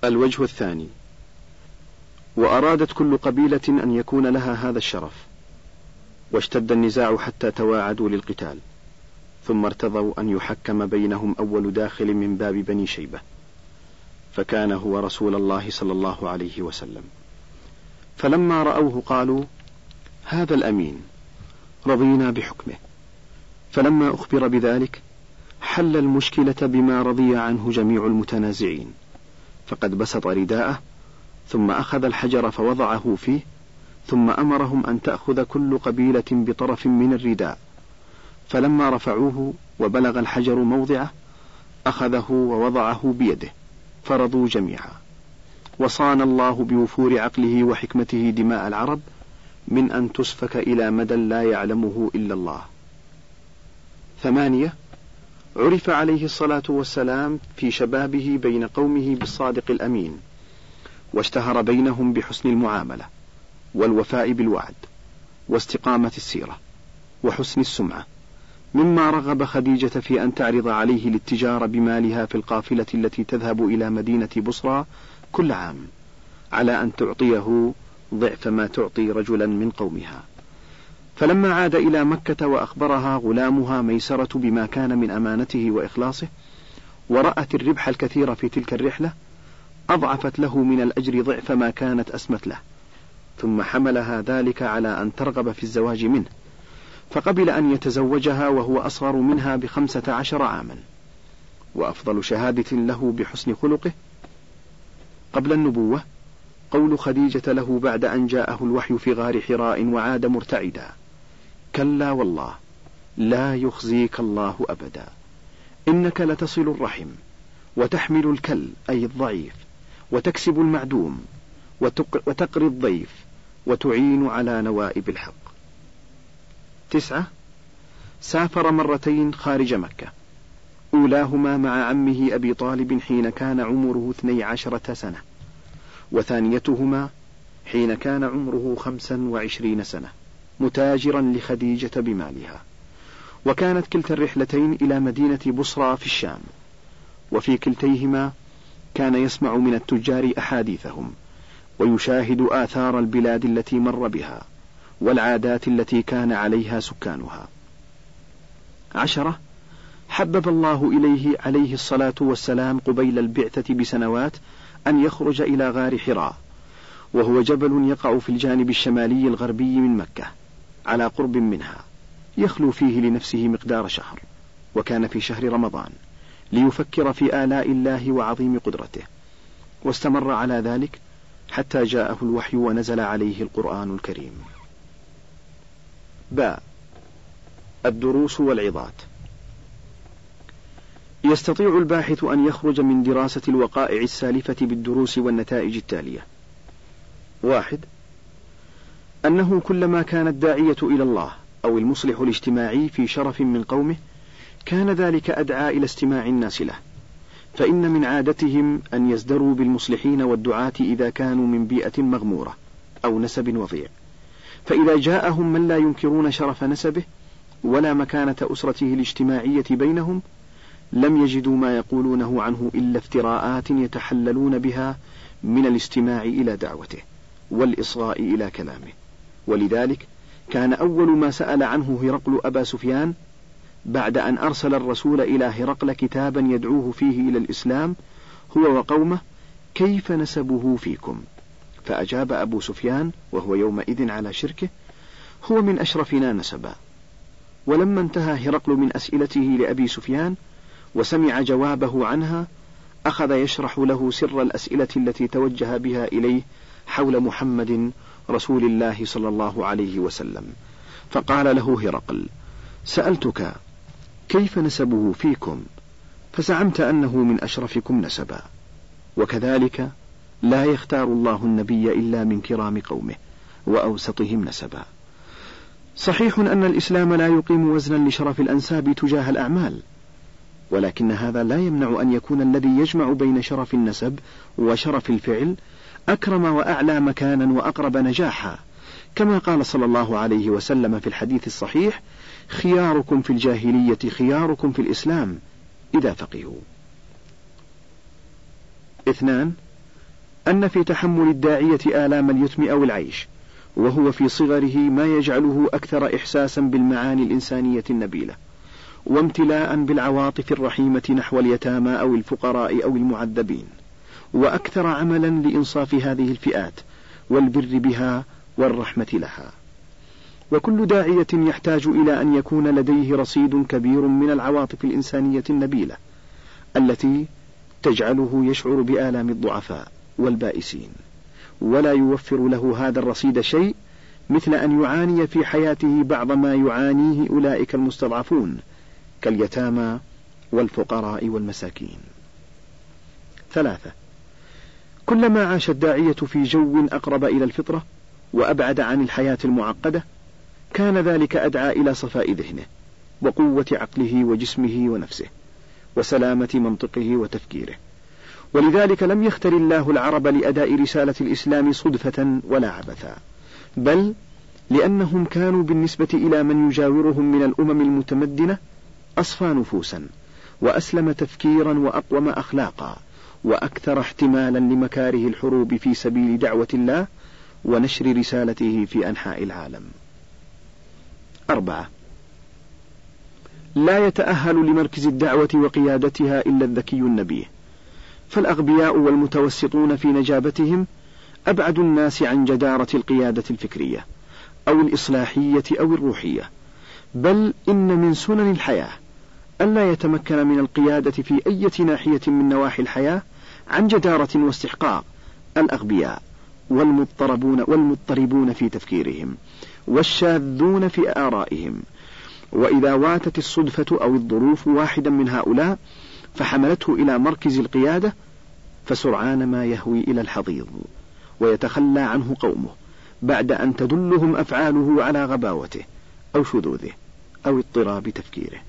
الوجه الثاني: وأرادت كل قبيلة أن يكون لها هذا الشرف، واشتد النزاع حتى تواعدوا للقتال، ثم ارتضوا أن يحكم بينهم أول داخل من باب بني شيبة، فكان هو رسول الله صلى الله عليه وسلم. فلما رأوه قالوا: هذا الأمين، رضينا بحكمه. فلما أخبر بذلك حل المشكلة بما رضي عنه جميع المتنازعين، فقد بسط رداءه ثم أخذ الحجر فوضعه فيه، ثم أمرهم أن تأخذ كل قبيلة بطرف من الرداء، فلما رفعوه وبلغ الحجر موضعه أخذه ووضعه بيده، فرضوا جميعا. وصان الله بوفور عقله وحكمته دماء العرب من أن تسفك إلى مدى لا يعلمه إلا الله. 8. عرف عليه الصلاة والسلام في شبابه بين قومه بالصادق الأمين، واشتهر بينهم بحسن المعاملة والوفاء بالوعد واستقامة السيرة وحسن السمعة، مما رغب خديجة في أن تعرض عليه الاتجار بمالها في القافلة التي تذهب إلى مدينة بصرى كل عام، على أن تعطيه ضعف ما تعطي رجلا من قومها. فلما عاد إلى مكة وأخبرها غلامها ميسرة بما كان من أمانته وإخلاصه، ورأت الربح الكثير في تلك الرحلة، أضعفت له من الأجر ضعف ما كانت أسمت له، ثم حملها ذلك على أن ترغب في الزواج منه، فقبل أن يتزوجها وهو أصغر منها ب15 عاما. وأفضل شهادة له بحسن خلقه قبل النبوة قول خديجة له بعد أن جاءه الوحي في غار حراء وعاد مرتعدا: كلا والله لا يخزيك الله أبدا، إنك لتصل الرحم وتحمل الكل أي الضعيف، وتكسب المعدوم، وتقري الضيف، وتعين على نوائب الحق. 9. سافر مرتين خارج مكة، أولاهما مع عمه أبي طالب حين كان عمره 12 سنة، وثانيتهما حين كان عمره 25 سنة، متاجرا لخديجة بمالها. وكانت كلتا الرحلتين إلى مدينة بصرى في الشام، وفي كلتيهما كان يسمع من التجار أحاديثهم، ويشاهد آثار البلاد التي مر بها والعادات التي كان عليها سكانها. 10. حبب الله إليه عليه الصلاة والسلام قبيل البعثة بسنوات أن يخرج إلى غار حراء، وهو جبل يقع في الجانب الشمالي الغربي من مكة على قرب منها، يخلو فيه لنفسه مقدار شهر، وكان في شهر رمضان، ليفكر في آلاء الله وعظيم قدرته، واستمر على ذلك حتى جاءه الوحي ونزل عليه القرآن الكريم. باء. الدروس والعظات. يستطيع الباحث أن يخرج من دراسة الوقائع السالفة بالدروس والنتائج التالية: 1. أنه كلما كان الداعية إلى الله أو المصلح الاجتماعي في شرف من قومه كان ذلك أدعى إلى استماع الناس له، فإن من عادتهم أن يزدروا بالمصلحين والدعاة إذا كانوا من بيئة مغمورة أو نسب وضيع، فإذا جاءهم من لا ينكرون شرف نسبه ولا مكانة أسرته الاجتماعية بينهم لم يجدوا ما يقولونه عنه إلا افتراءات يتحللون بها من الاستماع إلى دعوته والإصغاء إلى كلامه. ولذلك كان أول ما سأل عنه هرقل أبا سفيان بعد أن أرسل الرسول إلى هرقل كتابا يدعوه فيه إلى الإسلام هو وقومه: كيف نسبه فيكم؟ فأجاب أبو سفيان وهو يومئذ على شركه: هو من أشرفنا نسبا. ولما انتهى هرقل من أسئلته لأبي سفيان وسمع جوابه عنها أخذ يشرح له سر الأسئلة التي توجه بها إليه حول محمد رسول الله صلى الله عليه وسلم، فقال له هرقل: سألتك كيف نسبه فيكم، فزعمت أنه من أشرفكم نسبا، وكذلك لا يختار الله النبي إلا من كرام قومه وأوسطهم نسبا. صحيح أن الإسلام لا يقيم وزنا لشرف الأنساب تجاه الأعمال، ولكن هذا لا يمنع أن يكون الذي يجمع بين شرف النسب وشرف الفعل أكرم وأعلى مكانا وأقرب نجاحا، كما قال صلى الله عليه وسلم في الحديث الصحيح: خياركم في الجاهلية خياركم في الإسلام إذا فقهوا. 2. أن في تحمل الداعية آلام اليتم أو العيش وهو في صغره ما يجعله أكثر إحساسا بالمعاني الإنسانية النبيلة، وامتلاء بالعواطف الرحيمة نحو اليتامى أو الفقراء أو المعذبين، وأكثر عملا لإنصاف هذه الفئات والبر بها والرحمة لها. وكل داعية يحتاج إلى أن يكون لديه رصيد كبير من العواطف الإنسانية النبيلة التي تجعله يشعر بآلام الضعفاء والبائسين، ولا يوفر له هذا الرصيد شيء مثل أن يعاني في حياته بعض ما يعانيه أولئك المستضعفون كاليتامى والفقراء والمساكين. 3. كلما عاش الداعية في جو أقرب إلى الفطرة وأبعد عن الحياة المعقدة كان ذلك أدعى إلى صفاء ذهنه وقوة عقله وجسمه ونفسه وسلامة منطقه وتفكيره. ولذلك لم يختر الله العرب لأداء رسالة الإسلام صدفة ولا عبثا، بل لأنهم كانوا بالنسبة إلى من يجاورهم من الأمم المتمدنة أصفى نفوسا وأسلم تفكيرا وأقوم أخلاقا وأكثر احتمالا لمكاره الحروب في سبيل دعوة الله ونشر رسالته في أنحاء العالم. 4. لا يتأهل لمركز الدعوة وقيادتها إلا الذكي النبيه، فالأغبياء والمتوسطون في نجابتهم أبعد الناس عن جدارة القيادة الفكرية أو الإصلاحية أو الروحية، بل إن من سنن الحياة ألا يتمكن من القيادة في أي ناحية من نواحي الحياة عن جدارة واستحقاق الأغبياء والمضطربون في تفكيرهم والشاذون في آرائهم. وإذا واتت الصدفة أو الظروف واحدا من هؤلاء فحملته إلى مركز القيادة فسرعان ما يهوي إلى الحضيض ويتخلى عنه قومه بعد أن تدلهم أفعاله على غباوته أو شذوذه أو اضطراب تفكيره.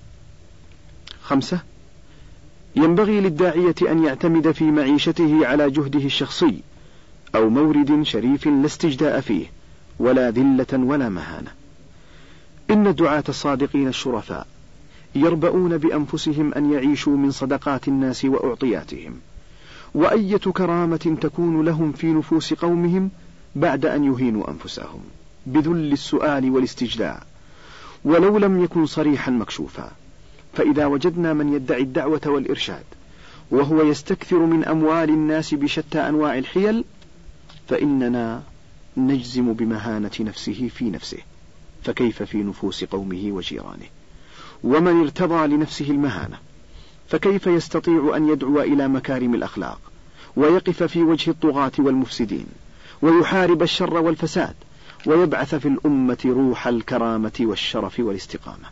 5. ينبغي للداعية أن يعتمد في معيشته على جهده الشخصي أو مورد شريف لا استجداء فيه ولا ذلة ولا مهانة. إن الدعاة الصادقين الشرفاء يربؤون بأنفسهم أن يعيشوا من صدقات الناس وأعطياتهم، وأية كرامة تكون لهم في نفوس قومهم بعد أن يهينوا أنفسهم بذل السؤال والاستجداء ولو لم يكن صريحا مكشوفا. فإذا وجدنا من يدعي الدعوة والإرشاد وهو يستكثر من أموال الناس بشتى أنواع الحيل فإننا نجزم بمهانة نفسه في نفسه، فكيف في نفوس قومه وجيرانه؟ ومن ارتضى لنفسه المهانة فكيف يستطيع أن يدعو إلى مكارم الأخلاق ويقف في وجه الطغاة والمفسدين ويحارب الشر والفساد ويبعث في الأمة روح الكرامة والشرف والاستقامة.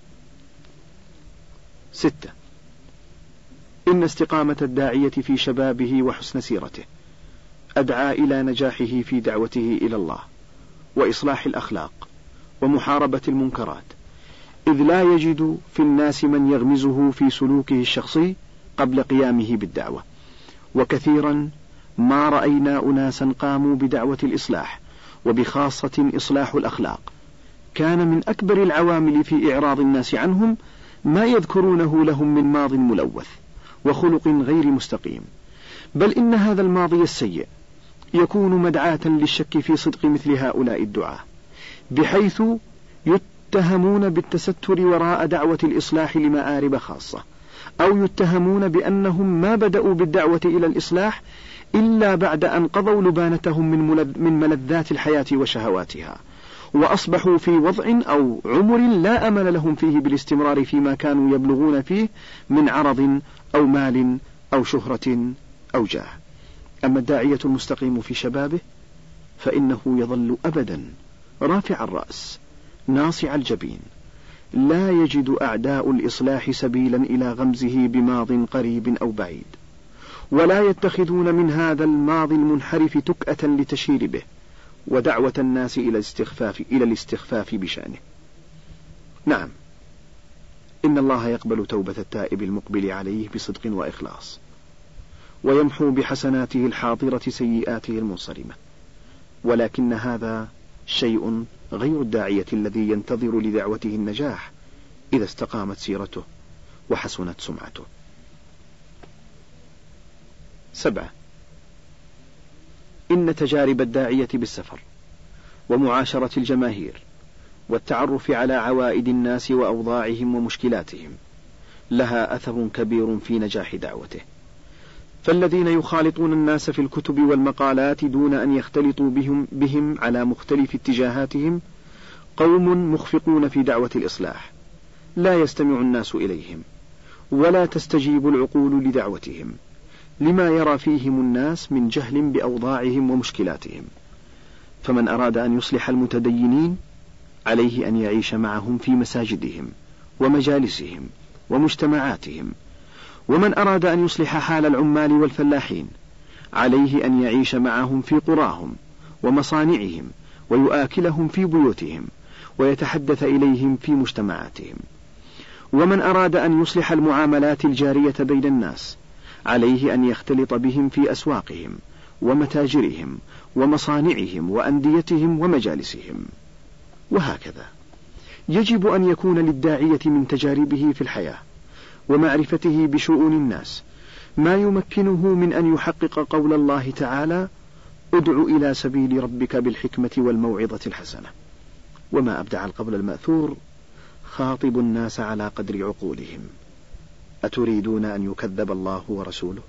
6. إن استقامة الداعية في شبابه وحسن سيرته أدعى إلى نجاحه في دعوته إلى الله وإصلاح الأخلاق ومحاربة المنكرات، إذ لا يجد في الناس من يغمزه في سلوكه الشخصي قبل قيامه بالدعوة. وكثيرا ما رأينا أناسا قاموا بدعوة الإصلاح وبخاصة إصلاح الأخلاق كان من أكبر العوامل في إعراض الناس عنهم ما يذكرونه لهم من ماض ملوث وخلق غير مستقيم، بل إن هذا الماضي السيء يكون مدعاة للشك في صدق مثل هؤلاء الدعاة، بحيث يتهمون بالتستر وراء دعوة الإصلاح لمآرب خاصة، أو يتهمون بأنهم ما بدأوا بالدعوة إلى الإصلاح إلا بعد أن قضوا لبانتهم من ملذات الحياة وشهواتها، وأصبحوا في وضع أو عمر لا أمل لهم فيه بالاستمرار فيما كانوا يبلغون فيه من عرض أو مال أو شهرة أو جاه. أما الداعية المستقيم في شبابه فإنه يظل أبدا رافع الرأس ناصع الجبين، لا يجد أعداء الإصلاح سبيلا إلى غمزه بماض قريب أو بعيد، ولا يتخذون من هذا الماضي المنحرف تكأة لتشهير به ودعوة الناس إلى الاستخفاف بشأنه. نعم، إن الله يقبل توبة التائب المقبل عليه بصدق وإخلاص، ويمحو بحسناته الحاضرة سيئاته المنصرمة، ولكن هذا شيء غير الداعية الذي ينتظر لدعوته النجاح إذا استقامت سيرته وحسنت سمعته. 7. إن تجارب الداعية بالسفر ومعاشرة الجماهير والتعرف على عوائد الناس وأوضاعهم ومشكلاتهم لها أثر كبير في نجاح دعوته. فالذين يخالطون الناس في الكتب والمقالات دون أن يختلطوا بهم على مختلف اتجاهاتهم قوم مخفقون في دعوة الإصلاح، لا يستمع الناس إليهم ولا تستجيب العقول لدعوتهم لما يرى فيهم الناس من جهل بأوضاعهم ومشكلاتهم. فمن أراد أن يصلح المتدينين عليه أن يعيش معهم في مساجدهم ومجالسهم ومجتمعاتهم، ومن أراد أن يصلح حال العمال والفلاحين عليه أن يعيش معهم في قراهم ومصانعهم ويؤاكلهم في بيوتهم ويتحدث إليهم في مجتمعاتهم. ومن أراد أن يصلح المعاملات الجارية بين الناس عليه أن يختلط بهم في أسواقهم ومتاجرهم ومصانعهم وأنديتهم ومجالسهم. وهكذا يجب أن يكون للداعية من تجاربه في الحياة ومعرفته بشؤون الناس ما يمكنه من أن يحقق قول الله تعالى: ادع إلى سبيل ربك بالحكمة والموعظة الحسنة. وما أبدع القول المأثور: خاطب الناس على قدر عقولهم، أتريدون أن يكذب الله ورسوله؟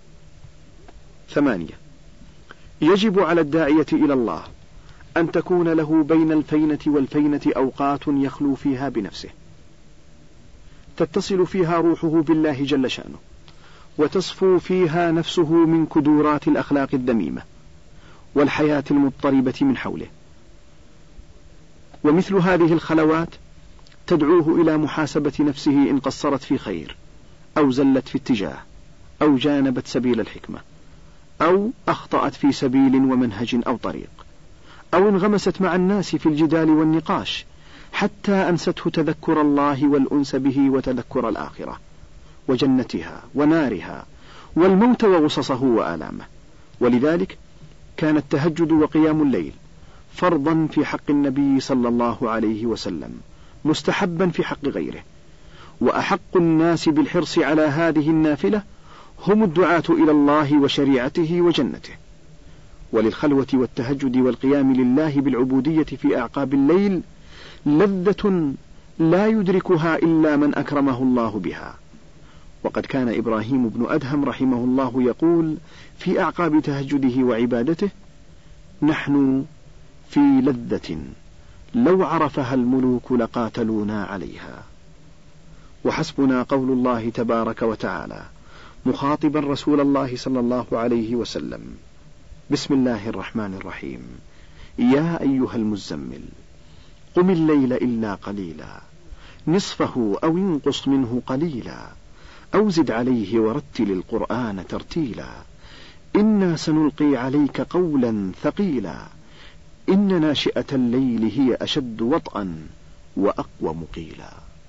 8. يجب على الداعية إلى الله أن تكون له بين الفينة والفينة أوقات يخلو فيها بنفسه، تتصل فيها روحه بالله جل شأنه، وتصفو فيها نفسه من كدورات الأخلاق الذميمة والحياة المضطربة من حوله. ومثل هذه الخلوات تدعوه إلى محاسبة نفسه إن قصرت في خير أو زلت في اتجاه أو جانبت سبيل الحكمة أو أخطأت في سبيل ومنهج أو طريق، أو انغمست مع الناس في الجدال والنقاش حتى أنسته تذكر الله والأنس به وتذكر الآخرة وجنتها ونارها والموت وغصصه وآلامه. ولذلك كان التهجد وقيام الليل فرضا في حق النبي صلى الله عليه وسلم، مستحبا في حق غيره، وأحق الناس بالحرص على هذه النافلة هم الدعاة إلى الله وشريعته وجنته. وللخلوة والتهجد والقيام لله بالعبودية في أعقاب الليل لذة لا يدركها إلا من أكرمه الله بها. وقد كان إبراهيم بن أدهم رحمه الله يقول في أعقاب تهجده وعبادته: نحن في لذة لو عرفها الملوك لقاتلونا عليها. وحسبنا قول الله تبارك وتعالى مخاطبا رسول الله صلى الله عليه وسلم: بسم الله الرحمن الرحيم، يا أيها المزمل قم الليل إلا قليلا نصفه أو انقص منه قليلا أو زد عليه ورتل القرآن ترتيلا إنا سنلقي عليك قولا ثقيلا إن ناشئة الليل هي أشد وطئا وأقوم قيلا.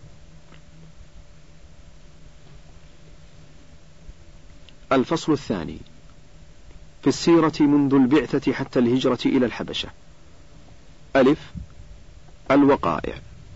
الفصل الثاني في السيرة منذ البعثة حتى الهجرة إلى الحبشة. ألف: الوقائع.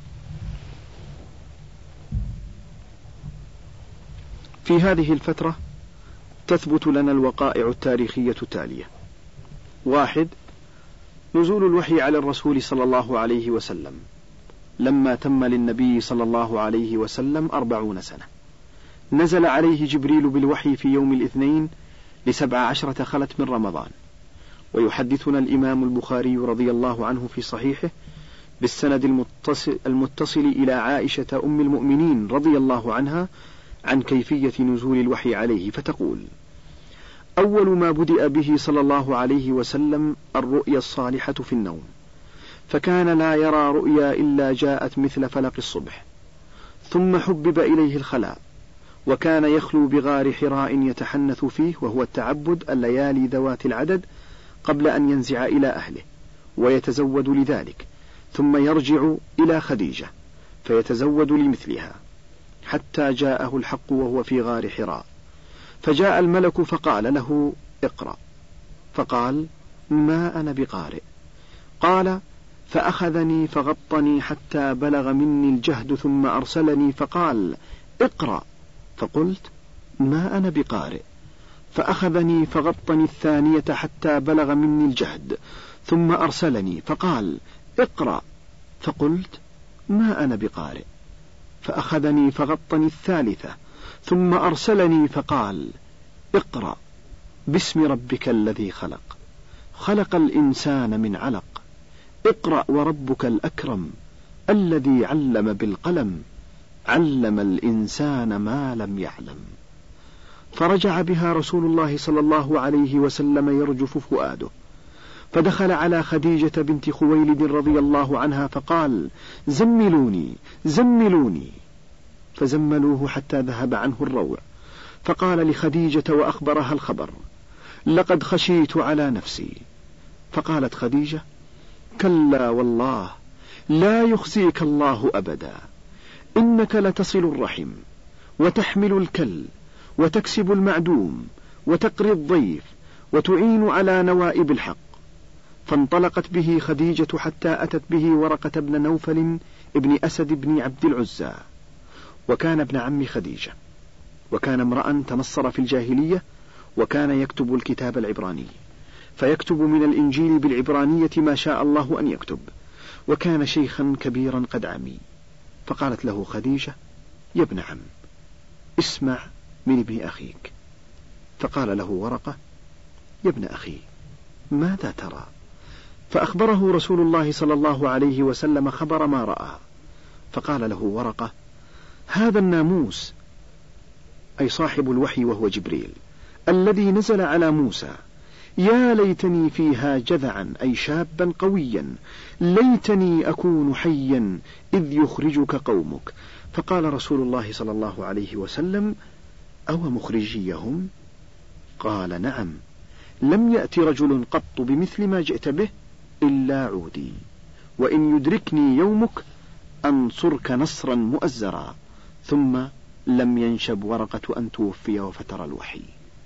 في هذه الفترة تثبت لنا الوقائع التاريخية التالية: 1. نزول الوحي على الرسول صلى الله عليه وسلم لما تم للنبي صلى الله عليه وسلم 40 سنة، نزل عليه جبريل بالوحي في يوم الاثنين ل17 خلت من رمضان. ويحدثنا الإمام البخاري رضي الله عنه في صحيحه بالسند المتصل إلى عائشة أم المؤمنين رضي الله عنها عن كيفية نزول الوحي عليه، فتقول: أول ما بدأ به صلى الله عليه وسلم الرؤيا الصالحة في النوم، فكان لا يرى رؤيا إلا جاءت مثل فلق الصبح، ثم حبب إليه الخلاء، وكان يخلو بغار حراء يتحنث فيه، وهو التعبد الليالي ذوات العدد قبل أن ينزع إلى أهله ويتزود لذلك، ثم يرجع إلى خديجة فيتزود لمثلها، حتى جاءه الحق وهو في غار حراء، فجاء الملك فقال له: اقرأ، فقال: ما أنا بقارئ. قال: فأخذني فغطني حتى بلغ مني الجهد، ثم أرسلني فقال: اقرأ، فقلت: ما أنا بقارئ. فأخذني فغطني الثانية حتى بلغ مني الجهد، ثم أرسلني فقال: اقرأ. فقلت: ما أنا بقارئ. فأخذني فغطني الثالثة، ثم أرسلني فقال: اقرأ باسم ربك الذي خلق، خلق الإنسان من علق، اقرأ وربك الأكرم، الذي علم بالقلم، علم الإنسان ما لم يعلم. فرجع بها رسول الله صلى الله عليه وسلم يرجف فؤاده، فدخل على خديجة بنت خويلد رضي الله عنها فقال: زملوني زملوني. فزملوه حتى ذهب عنه الروع، فقال لخديجة وأخبرها الخبر: لقد خشيت على نفسي. فقالت خديجة: كلا والله، لا يخزيك الله أبدا، إنك لتصل الرحم، وتحمل الكل، وتكسب المعدوم، وتقري الضيف، وتعين على نوائب الحق. فانطلقت به خديجة حتى أتت به ورقة بن نوفل ابن أسد بن عبد العزى، وكان ابن عم خديجة، وكان امرأ تنصر في الجاهلية، وكان يكتب الكتاب العبراني، فيكتب من الإنجيل بالعبرانية ما شاء الله أن يكتب، وكان شيخا كبيرا قد عمي. فقالت له خديجة: يا ابن عم، اسمع من ابن أخيك. فقال له ورقة: يا ابن أخي، ماذا ترى؟ فأخبره رسول الله صلى الله عليه وسلم خبر ما رأى. فقال له ورقة: هذا الناموس، أي صاحب الوحي وهو جبريل، الذي نزل على موسى، يا ليتني فيها جذعا، أي شابا قويا، ليتني أكون حيا إذ يخرجك قومك. فقال رسول الله صلى الله عليه وسلم: أو مخرجيهم؟ قال: نعم، لم يأت رجل قط بمثل ما جئت به إلا عودي، وإن يدركني يومك أنصرك نصرا مؤزرا. ثم لم ينشب ورقة أن توفي وفتر الوحي.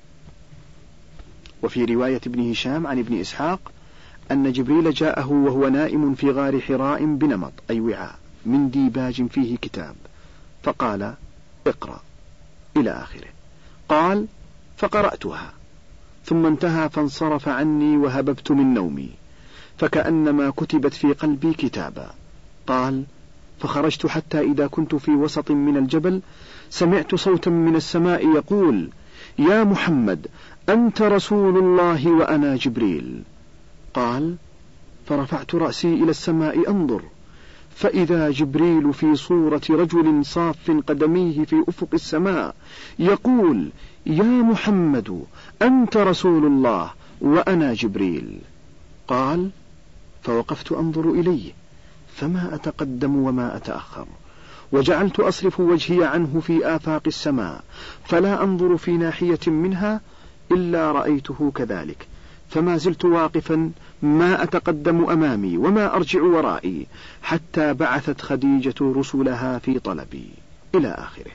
وفي رواية ابن هشام عن ابن إسحاق أن جبريل جاءه وهو نائم في غار حراء بنمط، أي وعاء من ديباج فيه كتاب، فقال: اقرأ إلى آخره. قال: فقرأتها، ثم انتهى فانصرف عني وهببت من نومي، فكأنما كتبت في قلبي كتابا. قال: فخرجت حتى إذا كنت في وسط من الجبل سمعت صوتا من السماء يقول: يا محمد، أنت رسول الله وأنا جبريل. قال: فرفعت رأسي إلى السماء أنظر، فإذا جبريل في صورة رجل صاف قدميه في أفق السماء يقول: يا محمد، أنت رسول الله وأنا جبريل. قال: فوقفت أنظر إليه، فما أتقدم وما أتأخر، وجعلت أصرف وجهي عنه في آفاق السماء، فلا أنظر في ناحية منها إلا رأيته كذلك، فما زلت واقفا ما أتقدم أمامي وما أرجع ورائي، حتى بعثت خديجة رسلها في طلبي، إلى آخره.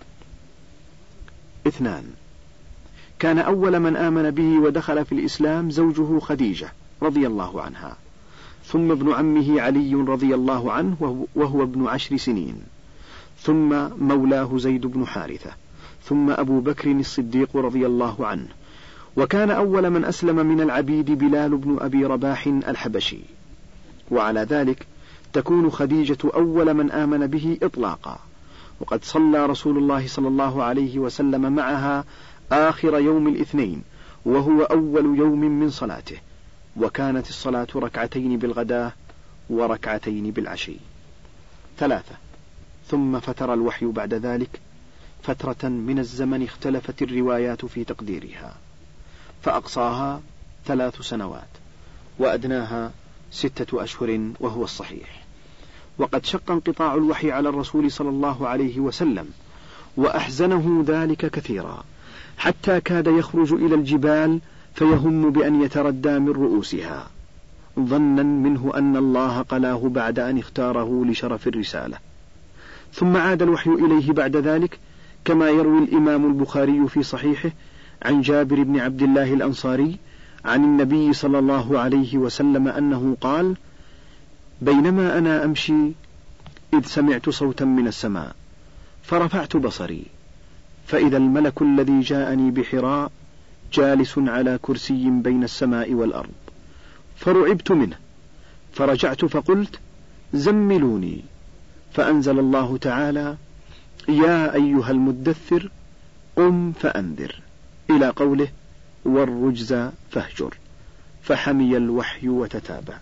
2. كان أول من آمن به ودخل في الإسلام زوجه خديجة رضي الله عنها، ثم ابن عمه علي رضي الله عنه وهو ابن 10 سنين، ثم مولاه زيد بن حارثة، ثم أبو بكر الصديق رضي الله عنه. وكان أول من أسلم من العبيد بلال بن أبي رباح الحبشي. وعلى ذلك تكون خديجة أول من آمن به إطلاقا، وقد صلى رسول الله صلى الله عليه وسلم معها آخر يوم الاثنين، وهو أول يوم من صلاته، وكانت الصلاة 2 بالغداة و2 بالعشي. 3. ثم فتر الوحي بعد ذلك فترة من الزمن اختلفت الروايات في تقديرها، فأقصاها 3 سنوات، وأدناها 6 أشهر، وهو الصحيح. وقد شق انقطاع الوحي على الرسول صلى الله عليه وسلم، وأحزنه ذلك كثيرا، حتى كاد يخرج إلى الجبال فيهم بأن يتردى من رؤوسها، ظنا منه أن الله قلاه بعد أن اختاره لشرف الرسالة. ثم عاد الوحي إليه بعد ذلك، كما يروي الإمام البخاري في صحيحه عن جابر بن عبد الله الأنصاري عن النبي صلى الله عليه وسلم أنه قال: بينما أنا أمشي إذ سمعت صوتا من السماء، فرفعت بصري، فإذا الملك الذي جاءني بحراء جالس على كرسي بين السماء والأرض، فرعبت منه، فرجعت فقلت: زملوني، فأنزل الله تعالى: يا أيها المدثر قم فأنذر، إلى قوله: والرجز فاهجر، فحمي الوحي وتتابع.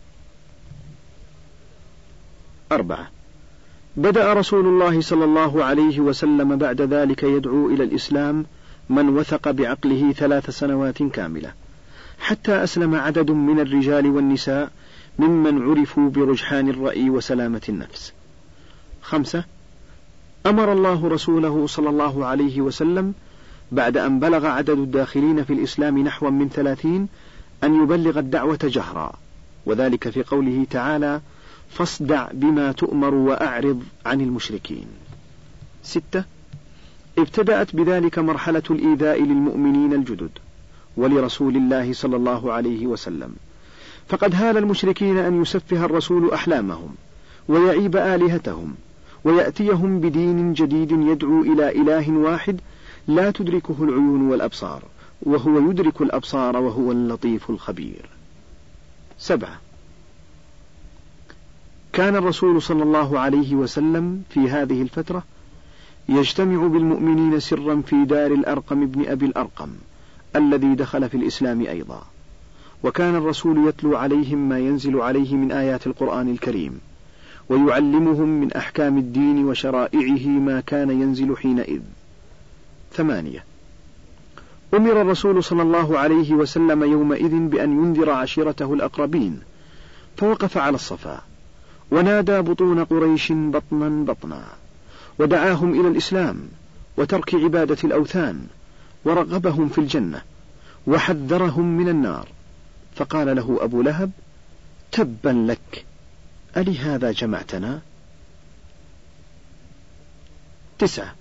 4. بدأ رسول الله صلى الله عليه وسلم بعد ذلك يدعو إلى الإسلام من وثق بعقله 3 سنوات كاملة، حتى أسلم عدد من الرجال والنساء ممن عرفوا برجحان الرأي وسلامة النفس. 5. أمر الله رسوله صلى الله عليه وسلم بعد أن بلغ عدد الداخلين في الإسلام نحو من 30 أن يبلغ الدعوة جهرا، وذلك في قوله تعالى: فاصدع بما تؤمر وأعرض عن المشركين. 6. ابتدأت بذلك مرحلة الإيذاء للمؤمنين الجدد ولرسول الله صلى الله عليه وسلم، فقد هال المشركين أن يسفه الرسول أحلامهم ويعيب آلهتهم ويأتيهم بدين جديد يدعو إلى إله واحد لا تدركه العيون والأبصار، وهو يدرك الأبصار وهو اللطيف الخبير. 7. كان الرسول صلى الله عليه وسلم في هذه الفترة يجتمع بالمؤمنين سرا في دار الأرقم بن أبي الأرقم الذي دخل في الإسلام أيضا، وكان الرسول يتلو عليهم ما ينزل عليه من آيات القرآن الكريم، ويعلمهم من أحكام الدين وشرائعه ما كان ينزل حينئذ. 8. أمر الرسول صلى الله عليه وسلم يومئذ بأن ينذر عشيرته الأقربين، فوقف على الصفا ونادى بطون قريش بطنا بطنا، ودعاهم إلى الإسلام وترك عبادة الأوثان، ورغبهم في الجنة وحذرهم من النار، فقال له أبو لهب: تبا لك، ألهذا جمعتنا؟ 9.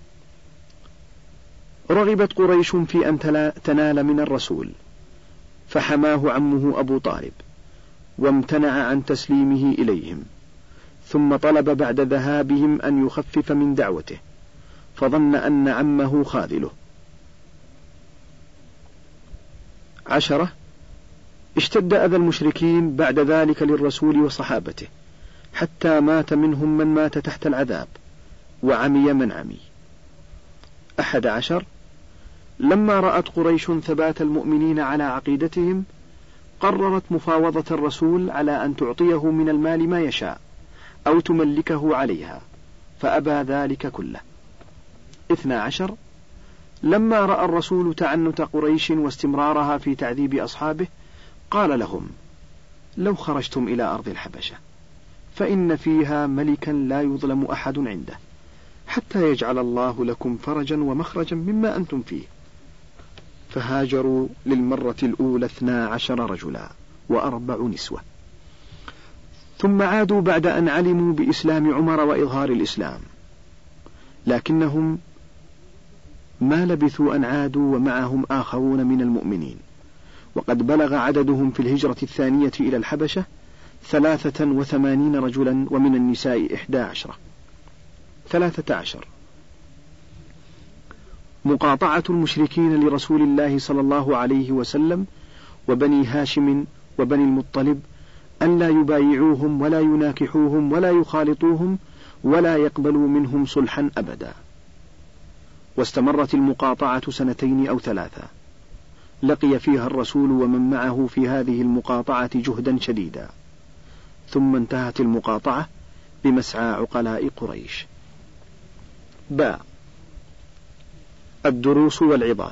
رغبت قريش في أن تنال من الرسول، فحماه عمه أبو طالب وامتنع عن تسليمه إليهم، ثم طلب بعد ذهابهم أن يخفف من دعوته، فظن أن عمه خاذله. 10. اشتد أذى المشركين بعد ذلك للرسول وصحابته، حتى مات منهم من مات تحت العذاب وعمي من عمي. 11. لما رأت قريش ثبات المؤمنين على عقيدتهم، قررت مفاوضة الرسول على أن تعطيه من المال ما يشاء أو تملكه عليها، فأبى ذلك كله. 12. لما رأى الرسول تعنت قريش واستمرارها في تعذيب أصحابه، قال لهم: لو خرجتم إلى أرض الحبشة فإن فيها ملكا لا يظلم أحد عنده، حتى يجعل الله لكم فرجا ومخرجا مما أنتم فيه. فهاجروا للمرة الأولى 12 رجلا و4 نسوة، ثم عادوا بعد أن علموا بإسلام عمر وإظهار الإسلام، لكنهم ما لبثوا أن عادوا ومعهم آخرون من المؤمنين، وقد بلغ عددهم في الهجرة الثانية إلى الحبشة 83 رجلا، ومن النساء 11. 13. مقاطعة المشركين لرسول الله صلى الله عليه وسلم وبني هاشم وبني المطلب أن لا يبايعوهم ولا يناكحوهم ولا يخالطوهم ولا يقبلوا منهم صلحا أبدا. واستمرت المقاطعة 2 أو 3، لقي فيها الرسول ومن معه في هذه المقاطعة جهدا شديدا، ثم انتهت المقاطعة بمسعى عقلاء قريش. باء. الدروس والعظات.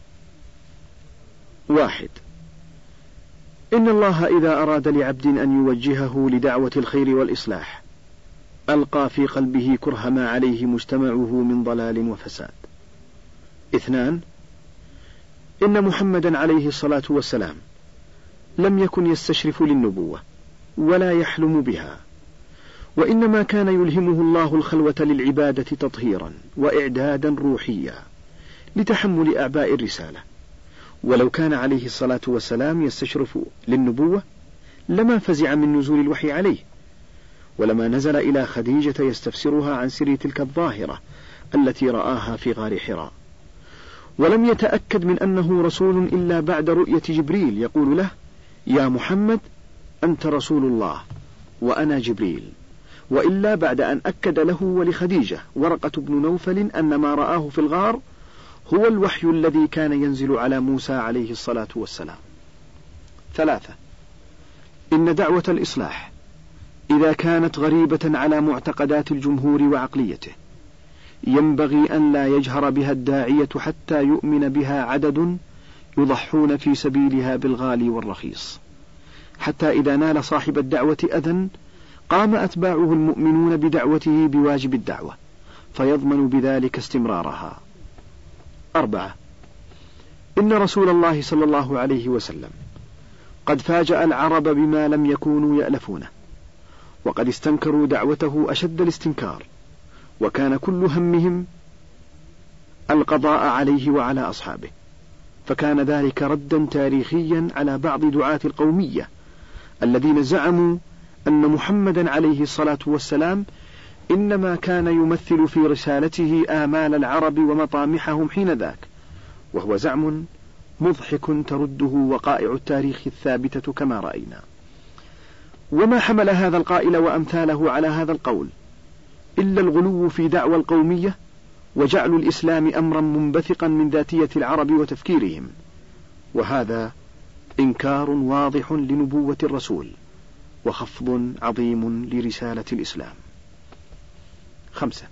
1. إن الله إذا أراد لعبد أن يوجهه لدعوة الخير والإصلاح ألقى في قلبه كره ما عليه مجتمعه من ضلال وفساد. 2. إن محمدا عليه الصلاة والسلام لم يكن يستشرف للنبوة ولا يحلم بها، وإنما كان يلهمه الله الخلوة للعبادة تطهيرا وإعدادا روحيا لتحمل أعباء الرسالة، ولو كان عليه الصلاة والسلام يستشرف للنبوة لما فزع من نزول الوحي عليه، ولما نزل إلى خديجة يستفسرها عن سر تلك الظاهرة التي رآها في غار حراء، ولم يتأكد من أنه رسول إلا بعد رؤية جبريل يقول له: يا محمد أنت رسول الله وأنا جبريل، وإلا بعد أن أكد له ولخديجة ورقة بن نوفل أن ما رآه في الغار هو الوحي الذي كان ينزل على موسى عليه الصلاة والسلام. 3. إن دعوة الإصلاح إذا كانت غريبة على معتقدات الجمهور وعقليته ينبغي أن لا يجهر بها الداعية حتى يؤمن بها عدد يضحون في سبيلها بالغالي والرخيص، حتى إذا نال صاحب الدعوة أذى قام أتباعه المؤمنون بدعوته بواجب الدعوة فيضمن بذلك استمرارها. 4. إن رسول الله صلى الله عليه وسلم قد فاجأ العرب بما لم يكونوا يألفونه، وقد استنكروا دعوته أشد الاستنكار، وكان كل همهم القضاء عليه وعلى أصحابه، فكان ذلك ردا تاريخيا على بعض دعاة القومية الذين زعموا أن محمدا عليه الصلاة والسلام إنما كان يمثل في رسالته آمال العرب ومطامحهم حينذاك، وهو زعم مضحك ترده وقائع التاريخ الثابتة كما رأينا. وما حمل هذا القائل وأمثاله على هذا القول إلا الغلو في دعوى القومية وجعل الإسلام أمرا منبثقا من ذاتية العرب وتفكيرهم، وهذا إنكار واضح لنبوة الرسول وخفض عظيم لرسالة الإسلام. 5.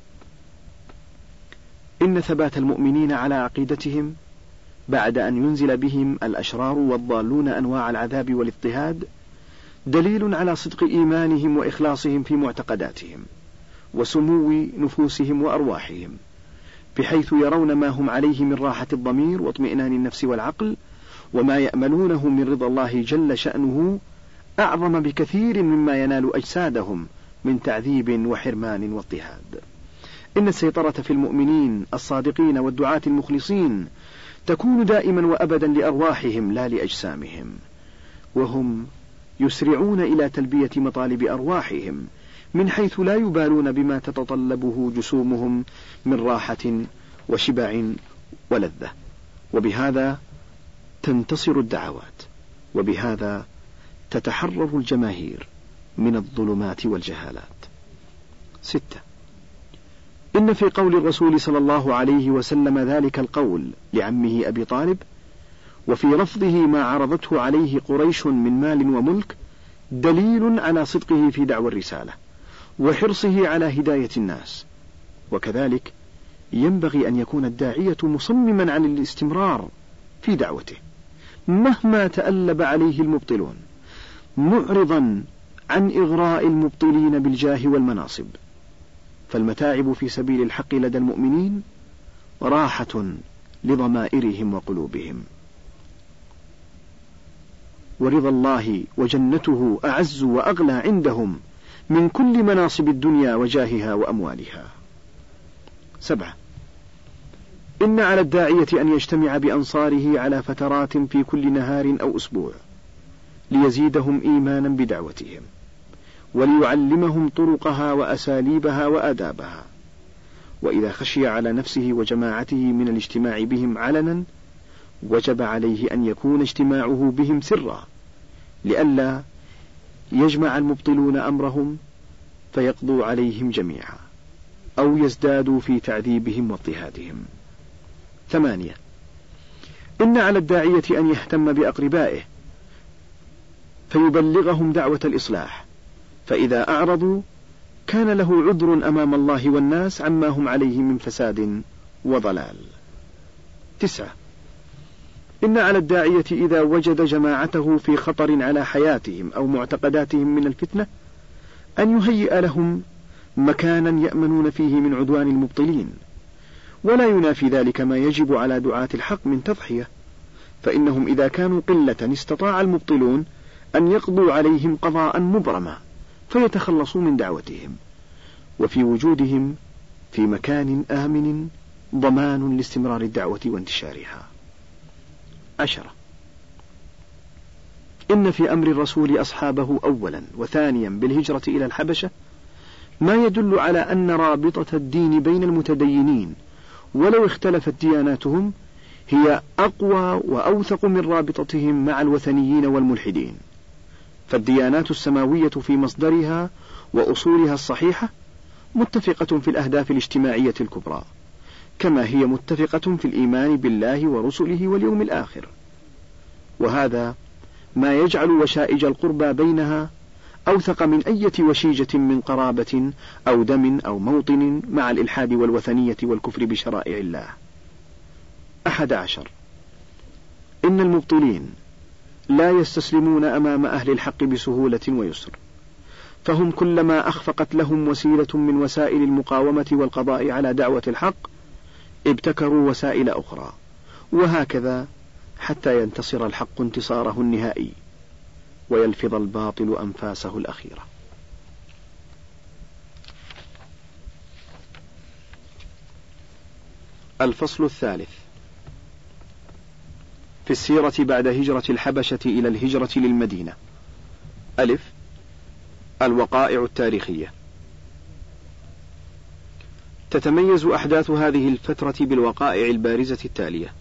إن ثبات المؤمنين على عقيدتهم بعد أن ينزل بهم الأشرار والضالون أنواع العذاب والاضطهاد دليل على صدق إيمانهم وإخلاصهم في معتقداتهم وسمو نفوسهم وأرواحهم، بحيث يرون ما هم عليه من راحة الضمير واطمئنان النفس والعقل، وما يأملونه من رضا الله جل شأنه أعظم بكثير مما ينال أجسادهم من تعذيب وحرمان واضطهاد. إن السيطرة في المؤمنين الصادقين والدعاة المخلصين تكون دائما وأبدا لأرواحهم لا لأجسامهم، وهم يسرعون إلى تلبية مطالب أرواحهم من حيث لا يبالون بما تتطلبه جسومهم من راحة وشبع ولذة، وبهذا تنتصر الدعوات، وبهذا تتحرر الجماهير من الظلمات والجهالات. 6. إن في قول الرسول صلى الله عليه وسلم ذلك القول لعمه أبي طالب وفي رفضه ما عرضته عليه قريش من مال وملك دليل على صدقه في دعوى الرسالة وحرصه على هداية الناس، وكذلك ينبغي أن يكون الداعية مصمما على الاستمرار في دعوته مهما تألب عليه المبطلون، معرضا عن إغراء المبطلين بالجاه والمناصب، فالمتاعب في سبيل الحق لدى المؤمنين راحة لضمائرهم وقلوبهم، ورضا الله وجنته أعز وأغلى عندهم من كل مناصب الدنيا وجاهها وأموالها. 7. إن على الداعية أن يجتمع بأنصاره على فترات في كل نهار أو أسبوع ليزيدهم إيمانا بدعوتهم وليعلمهم طرقها وأساليبها وآدابها، وإذا خشي على نفسه وجماعته من الاجتماع بهم علنا وجب عليه أن يكون اجتماعه بهم سرا لئلا يجمع المبطلون أمرهم فيقضوا عليهم جميعا أو يزدادوا في تعذيبهم واضطهادهم. 8. إن على الداعية أن يهتم بأقربائه فيبلغهم دعوة الإصلاح، فإذا أعرضوا كان له عذر أمام الله والناس عما هم عليه من فساد وضلال. 9. إن على الداعية إذا وجد جماعته في خطر على حياتهم أو معتقداتهم من الفتنة أن يهيئ لهم مكانا يأمنون فيه من عدوان المبطلين، ولا ينافي ذلك ما يجب على دعاة الحق من تضحية، فإنهم إذا كانوا قلة استطاع المبطلون أن يقضوا عليهم قضاء مبرما فيتخلصوا من دعوتهم، وفي وجودهم في مكان آمن ضمان لاستمرار الدعوة وانتشارها. 10. إن في أمر الرسول أصحابه أولا وثانيا بالهجرة إلى الحبشة ما يدل على أن رابطة الدين بين المتدينين ولو اختلفت دياناتهم هي أقوى وأوثق من رابطتهم مع الوثنيين والملحدين، فالديانات السماوية في مصدرها وأصولها الصحيحة متفقة في الأهداف الاجتماعية الكبرى، كما هي متفقة في الإيمان بالله ورسله واليوم الآخر، وهذا ما يجعل وشائج القربى بينها أوثق من أي وشيجة من قرابة أو دم أو موطن مع الإلحاد والوثنية والكفر بشرائع الله. 11. إن المبطلين لا يستسلمون أمام أهل الحق بسهولة ويسر، فهم كلما أخفقت لهم وسيلة من وسائل المقاومة والقضاء على دعوة الحق ابتكروا وسائل أخرى، وهكذا حتى ينتصر الحق انتصاره النهائي ويلفظ الباطل أنفاسه الأخيرة. الفصل الثالث في السيرة بعد هجرة الحبشة إلى الهجرة للمدينة. ألف: الوقائع التاريخية. تتميز أحداث هذه الفترة بالوقائع البارزة التالية: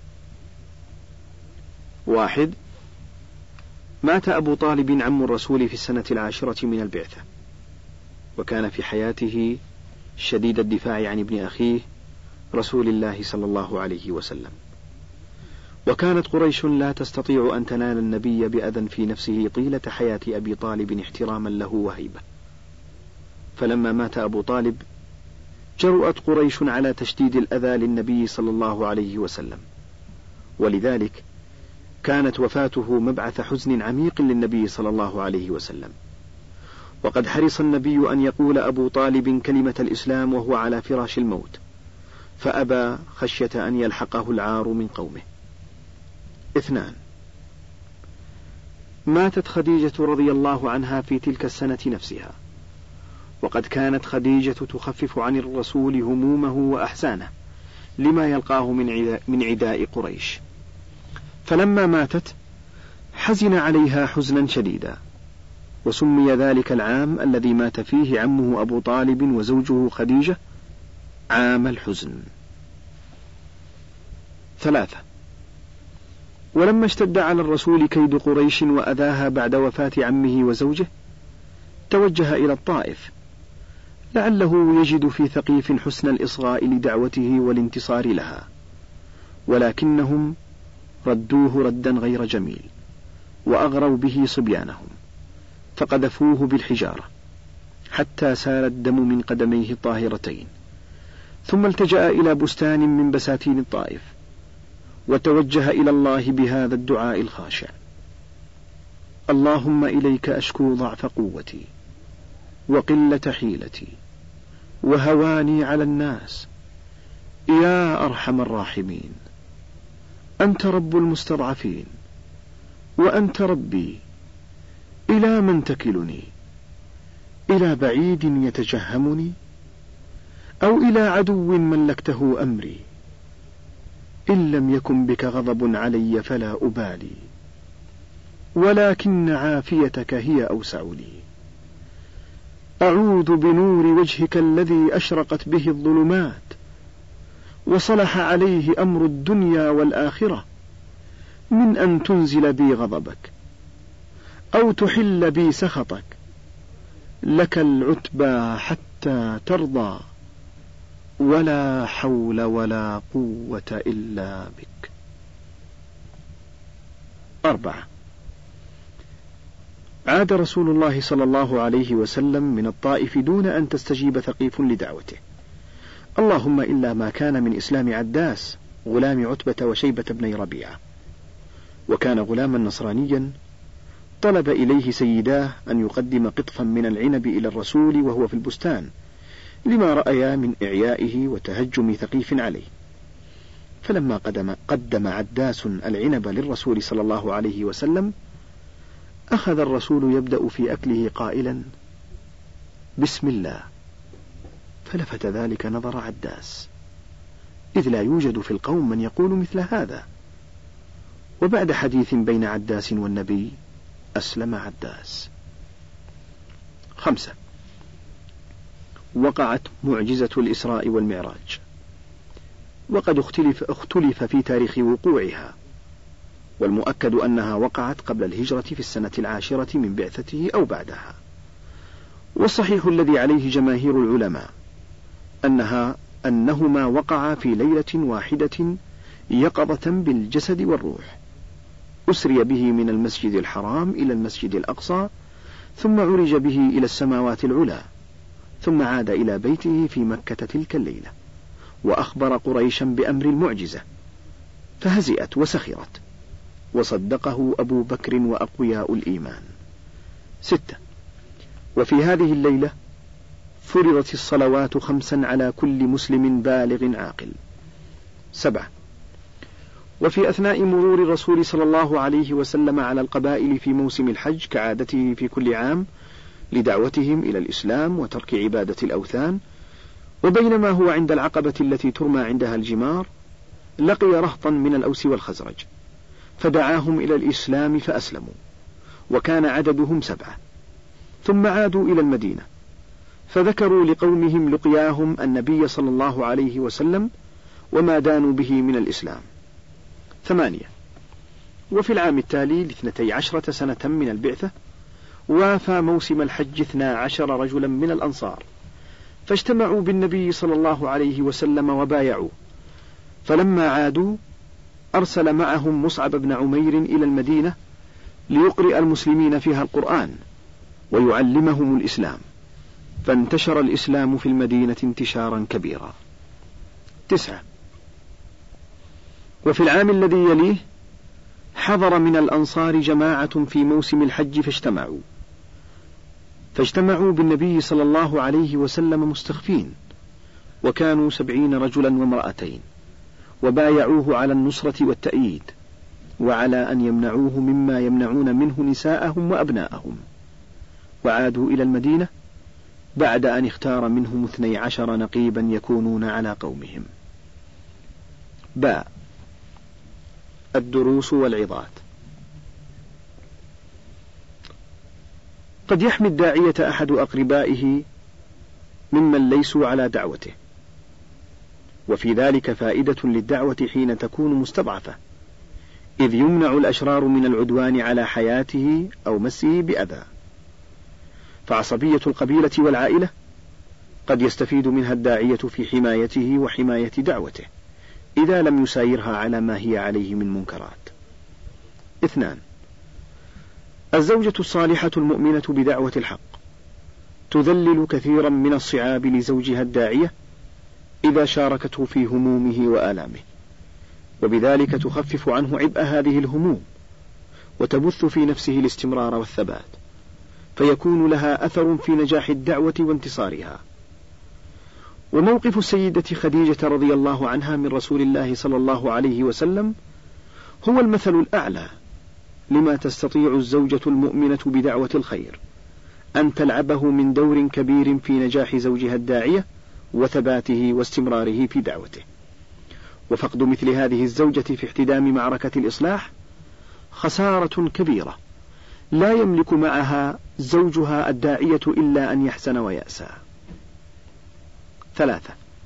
1. مات أبو طالب عم الرسول في السنة 10 من البعثة، وكان في حياته شديد الدفاع عن ابن أخيه رسول الله صلى الله عليه وسلم، وكانت قريش لا تستطيع أن تنال النبي بأذى في نفسه طيلة حياة أبي طالب احتراما له وهيبة، فلما مات أبو طالب جرؤت قريش على تشديد الأذى للنبي صلى الله عليه وسلم، ولذلك كانت وفاته مبعث حزن عميق للنبي صلى الله عليه وسلم، وقد حرص النبي أن يقول أبو طالب كلمة الإسلام وهو على فراش الموت، فأبى خشية أن يلحقه العار من قومه. 2. ماتت خديجة رضي الله عنها في تلك السنة نفسها، وقد كانت خديجة تخفف عن الرسول همومه وأحزانه لما يلقاه من عداء قريش، فلما ماتت حزن عليها حزنا شديدا، وسمي ذلك العام الذي مات فيه عمه أبو طالب وزوجه خديجة عام الحزن. 3. ولما اشتد على الرسول كيد قريش وأذاها بعد وفاة عمه وزوجه توجه إلى الطائف لعله يجد في ثقيف حسن الإصغاء لدعوته والانتصار لها، ولكنهم ردوه ردا غير جميل وأغروا به صبيانهم فقذفوه بالحجارة حتى سال الدم من قدميه الطاهرتين، ثم التجأ إلى بستان من بساتين الطائف وتوجه إلى الله بهذا الدعاء الخاشع: اللهم إليك أشكو ضعف قوتي وقلة حيلتي وهواني على الناس يا أرحم الراحمين، أنت رب المستضعفين وأنت ربي، إلى من تكلني؟ إلى بعيد يتجهمني أو إلى عدو ملكته أمري؟ إن لم يكن بك غضب علي فلا أبالي، ولكن عافيتك هي أوسع لي. أعوذ بنور وجهك الذي أشرقت به الظلمات وصلح عليه أمر الدنيا والآخرة من أن تنزل بي غضبك أو تحل بي سخطك، لك العتبى حتى ترضى ولا حول ولا قوة إلا بك. 4. عاد رسول الله صلى الله عليه وسلم من الطائف دون أن تستجيب ثقيف لدعوته، اللهم إلا ما كان من إسلام عداس غلام عتبة وشيبة بن ربيعة، وكان غلاما نصرانيا طلب إليه سيداه أن يقدم قطفا من العنب إلى الرسول وهو في البستان لما رأيا من إعيائه وتهجم ثقيف عليه، فلما قدم عداس العنب للرسول صلى الله عليه وسلم أخذ الرسول يبدأ في أكله قائلا بسم الله، فلفت ذلك نظر عداس إذ لا يوجد في القوم من يقول مثل هذا، وبعد حديث بين عداس والنبي أسلم عداس. 5. وقعت معجزة الإسراء والمعراج. وقد اختلف في تاريخ وقوعها، والمؤكد أنها وقعت قبل الهجرة في السنة 10 من بعثته أو بعدها. والصحيح الذي عليه جماهير العلماء أنهما وقعا في ليلة واحدة يقظة بالجسد والروح، أسري به من المسجد الحرام إلى المسجد الأقصى، ثم عرج به إلى السماوات العلى، ثم عاد إلى بيته في مكة تلك الليلة، وأخبر قريشا بأمر المعجزة، فهزئت وسخرت، وصدقه أبو بكر وأقوياء الإيمان. 6. وفي هذه الليلة فرضت الصلوات 5 على كل مسلم بالغ عاقل. 7. وفي أثناء مرور الرسول صلى الله عليه وسلم على القبائل في موسم الحج كعادته في كل عام لدعوتهم إلى الإسلام وترك عبادة الأوثان، وبينما هو عند العقبة التي ترمى عندها الجمار، لقي رهطا من الأوس والخزرج، فدعاهم إلى الإسلام فأسلموا، وكان عددهم 7. ثم عادوا إلى المدينة، فذكروا لقومهم لقياهم النبي صلى الله عليه وسلم وما دانوا به من الإسلام. 8. وفي العام التالي 12 سنة من البعثة، وافى موسم الحج 12 رجلا من الأنصار، فاجتمعوا بالنبي صلى الله عليه وسلم وبايعوا، فلما عادوا أرسل معهم مصعب بن عمير إلى المدينة ليقرئ المسلمين فيها القرآن ويعلمهم الإسلام، فانتشر الإسلام في المدينة انتشارا كبيرا. 9. وفي العام الذي يليه حضر من الأنصار جماعة في موسم الحج فاجتمعوا بالنبي صلى الله عليه وسلم مستخفين، وكانوا 70 رجلا وامرأتين، وبايعوه على النصرة والتأييد، وعلى أن يمنعوه مما يمنعون منه نساءهم وأبناءهم، وعادوا إلى المدينة بعد أن اختار منهم 12 نقيبا يكونون على قومهم. باء الدروس والعظات. قد يحمي الداعية أحد أقربائه ممن ليسوا على دعوته، وفي ذلك فائدة للدعوة حين تكون مستضعفة، إذ يمنع الأشرار من العدوان على حياته أو مسه بأذى. فعصبية القبيلة والعائلة قد يستفيد منها الداعية في حمايته وحماية دعوته، إذا لم يسايرها على ما هي عليه من منكرات. 2. الزوجة الصالحة المؤمنة بدعوة الحق تذلل كثيرا من الصعاب لزوجها الداعية إذا شاركته في همومه وآلامه، وبذلك تخفف عنه عبء هذه الهموم، وتبث في نفسه الاستمرار والثبات، فيكون لها أثر في نجاح الدعوة وانتصارها. وموقف السيدة خديجة رضي الله عنها من رسول الله صلى الله عليه وسلم هو المثل الأعلى لما تستطيع الزوجة المؤمنة بدعوة الخير أن تلعبه من دور كبير في نجاح زوجها الداعية وثباته واستمراره في دعوته. وفقد مثل هذه الزوجة في احتدام معركة الإصلاح خسارة كبيرة لا يملك معها زوجها الداعية إلا أن يحزن ويأسى. 3.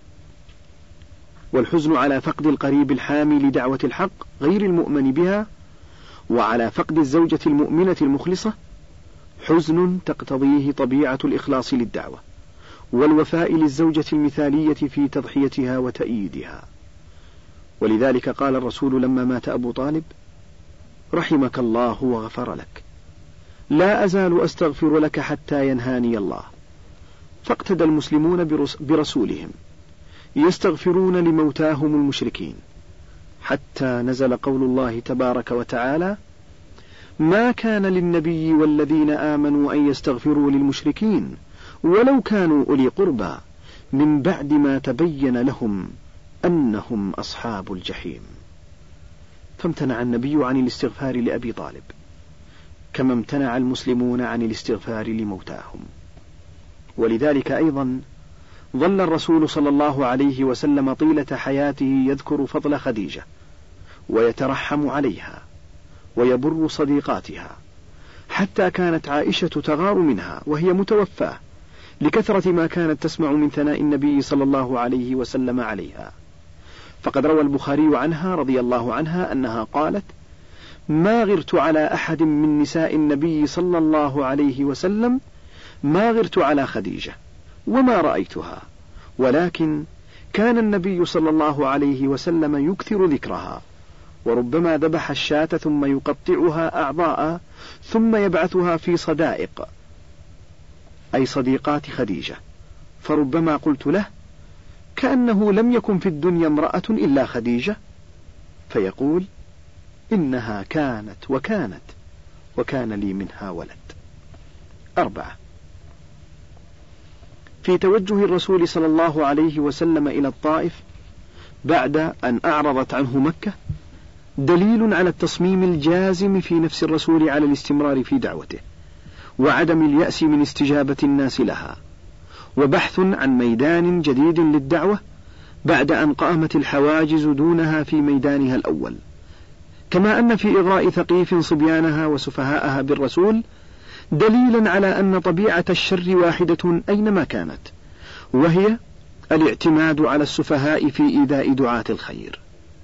والحزن على فقد القريب الحامي لدعوة الحق غير المؤمن بها، وعلى فقد الزوجة المؤمنة المخلصة حزن تقتضيه طبيعة الإخلاص للدعوة والوفاء للزوجة المثالية في تضحيتها وتأييدها. ولذلك قال الرسول لما مات أبو طالب: رحمك الله وغفر لك، لا أزال أستغفر لك حتى ينهاني الله. فاقتدى المسلمون برسولهم يستغفرون لموتاهم المشركين، حتى نزل قول الله تبارك وتعالى: ما كان للنبي والذين آمنوا أن يستغفروا للمشركين ولو كانوا أولي قربى من بعد ما تبين لهم أنهم أصحاب الجحيم. فامتنع النبي عن الاستغفار لأبي طالب، كما امتنع المسلمون عن الاستغفار لموتاهم. ولذلك أيضا ظل الرسول صلى الله عليه وسلم طيلة حياته يذكر فضل خديجة ويترحم عليها ويبر صديقاتها، حتى كانت عائشة تغار منها وهي متوفاة لكثرة ما كانت تسمع من ثناء النبي صلى الله عليه وسلم عليها، فقد روى البخاري عنها رضي الله عنها أنها قالت: ما غرت على أحد من نساء النبي صلى الله عليه وسلم ما غرت على خديجة وما رأيتها، ولكن كان النبي صلى الله عليه وسلم يكثر ذكرها، وربما ذبح الشاة ثم يقطعها أعضاء ثم يبعثها في صدائق، أي صديقات خديجة، فربما قلت له: كأنه لم يكن في الدنيا امرأة إلا خديجة، فيقول: إنها كانت وكان لي منها ولد. 4. في توجه الرسول صلى الله عليه وسلم إلى الطائف بعد أن أعرضت عنه مكة دليل على التصميم الجازم في نفس الرسول على الاستمرار في دعوته، وعدم اليأس من استجابة الناس لها، وبحث عن ميدان جديد للدعوة بعد أن قامت الحواجز دونها في ميدانها الأول، كما أن في إغراء ثقيف صبيانها وسفهاءها بالرسول دليلا على أن طبيعة الشر واحدة أينما كانت، وهي الاعتماد على السفهاء في إيذاء دعاة الخير.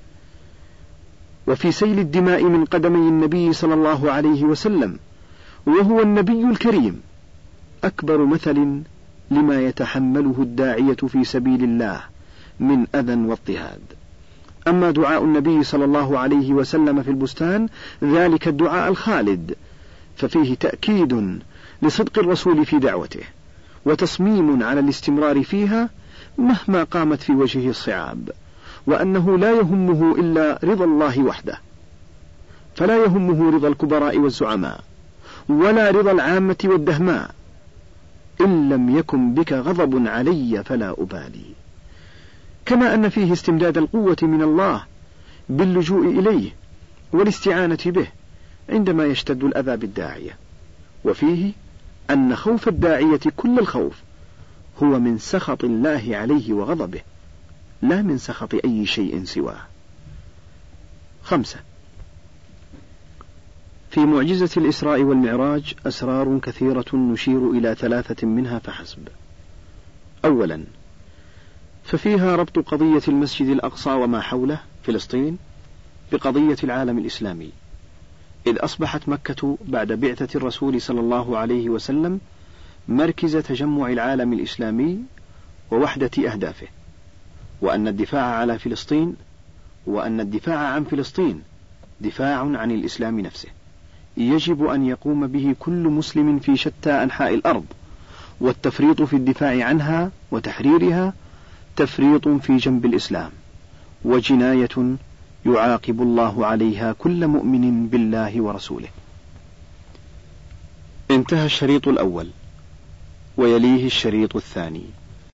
وفي سيل الدماء من قدمي النبي صلى الله عليه وسلم، وهو النبي الكريم، أكبر مثل لما يتحمله الداعية في سبيل الله من أذى واضطهاد. أما دعاء النبي صلى الله عليه وسلم في البستان ذلك الدعاء الخالد، ففيه تأكيد لصدق الرسول في دعوته، وتصميم على الاستمرار فيها مهما قامت في وجهه الصعاب، وأنه لا يهمه إلا رضا الله وحده، فلا يهمه رضا الكبراء والزعماء، ولا رضا العامة والدهماء. إن لم يكن بك غضب علي فلا أبالي. كما أن فيه استمداد القوة من الله باللجوء إليه والاستعانة به عندما يشتد الأذى بالداعية، وفيه أن خوف الداعية كل الخوف هو من سخط الله عليه وغضبه، لا من سخط أي شيء سواه. 5. في معجزة الإسراء والمعراج أسرار كثيرة نشير إلى 3 منها فحسب. أولا، ففيها ربط قضية المسجد الأقصى وما حوله فلسطين بقضية العالم الإسلامي، إذ أصبحت مكة بعد بعثة الرسول صلى الله عليه وسلم مركز تجمع العالم الإسلامي ووحدة أهدافه، وأن الدفاع عن فلسطين دفاع عن الإسلام نفسه، يجب أن يقوم به كل مسلم في شتى أنحاء الأرض، والتفريط في الدفاع عنها وتحريرها تفريط في جنب الإسلام، وجناية يعاقب الله عليها كل مؤمن بالله ورسوله. انتهى الشريط الأول، ويليه الشريط الثاني.